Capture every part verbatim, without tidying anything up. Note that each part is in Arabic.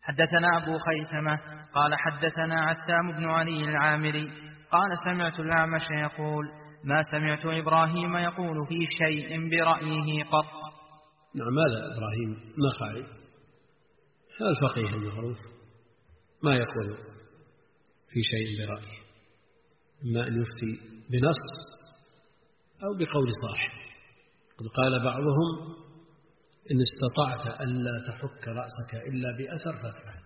حدثنا أبو خيثمة قال حدثنا عتام بن علي العامري قال سمعت الأعمش يقول ما سمعت إبراهيم يقول في شيء برأيه قط. نعم، هذا إبراهيم النخعي هذا الفقيه المعروف ما يقول في شيء برأيه، إما أن يفتي بنص أو بقول صاحب. قد قال بعضهم إن استطعت ألا تحك رأسك إلا بأثر فافعل،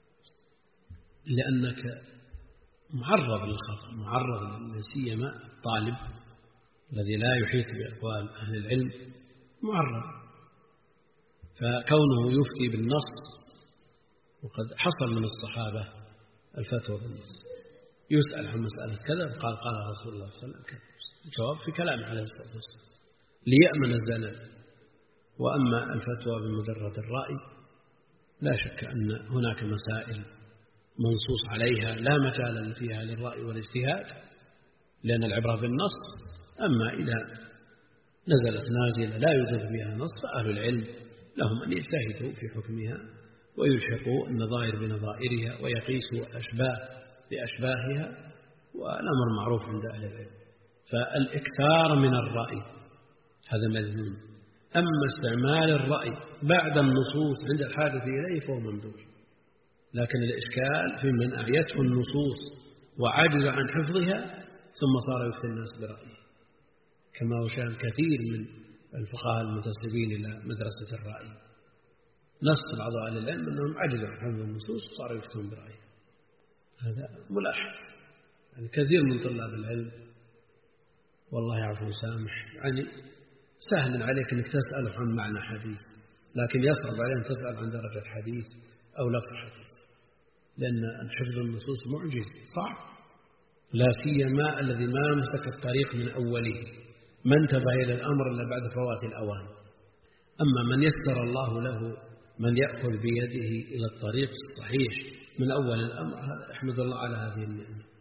لأنك معرض للخطأ، معرض لسيما الطالب الذي لا يحيط بأقوال أهل العلم معرض. فكونه يفتي بالنص، وقد حصل من الصحابة الفتوى بالنص، يسأل عن مسألة كذا قال قال رسول الله صلى الله عليه وسلم كذا، الجواب في كلام عليه الصلاة والسلام ليأمن الزلل. وأما الفتوى بمجرد الرأي لا شك أن هناك مسائل منصوص عليها لا مجال فيها للرأي والاجتهاد لأن العبرة بالنص. أما إذا نزلت نازلة لا يوجد فيها نص فأهل العلم لهم أن يجتهدوا في حكمها ويلحقوا النظائر بنظائرها ويقيسوا الأشباه بأشباهها، والأمر معروف عند أهل العلم. فالإكثار من الرأي هذا مذموم. أما استعمال الرأي بعد النصوص عند الحاجة إليه فهو ممدوح. لكن الإشكال في من أعيته النصوص وعجز عن حفظها ثم صار يفتي الناس برأيه، كما هو شأن كثير من الفقهاء المنتسبين إلى مدرسة الرأي. نص بعض أهل العلم أنهم عجزوا عن حفظ النصوص وصاروا يفتون برأيه. هذا ملاحظ. يعني كثير من طلاب العلم والله يعفو ويسامح يعني سهل عليك أنك تسأل عن معنى حديث، لكن يصعب عليك أن تسأل عن درجة حديث أو لفظ حديث، لأن حفظ النصوص معجز صعب، لا سيما الذي ما مسك الطريق من أوله، ما انتبه إلى الأمر إلا بعد فوات الأوان. أما من يسر الله له من يأخذ بيده إلى الطريق الصحيح من أول الأمر، هذا أحمد الله على هذه النعمة.